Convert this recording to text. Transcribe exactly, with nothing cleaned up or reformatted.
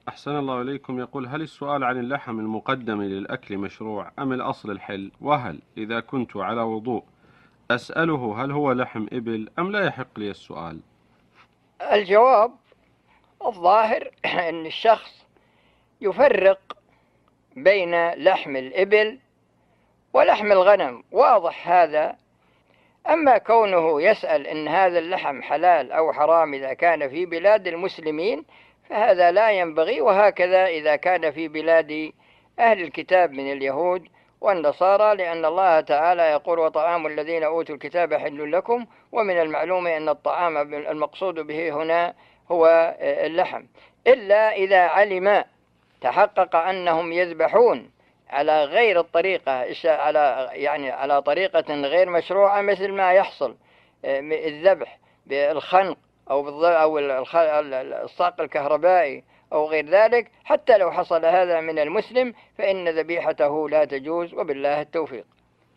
أحسن الله إليكم. يقول: هل السؤال عن اللحم المقدم للأكل مشروع أم الأصل الحل؟ وهل إذا كنت على وضوء أسأله هل هو لحم إبل أم لا يحق لي السؤال؟ الجواب الظاهر أن الشخص يفرق بين لحم الإبل ولحم الغنم، واضح هذا. أما كونه يسأل إن هذا اللحم حلال أو حرام إذا كان في بلاد المسلمين فهذا لا ينبغي، وهكذا إذا كان في بلاد أهل الكتاب من اليهود والنصارى، لأن الله تعالى يقول: وطعام الذين أوتوا الكتاب حل لكم. ومن المعلوم أن الطعام المقصود به هنا هو اللحم، إلا إذا علم تحقق أنهم يذبحون على غير الطريقة، على يعني على طريقة غير مشروعة، مثل ما يحصل الذبح بالخنق أو أو الصاق الكهربائي أو غير ذلك. حتى لو حصل هذا من المسلم فإن ذبيحته لا تجوز، وبالله التوفيق.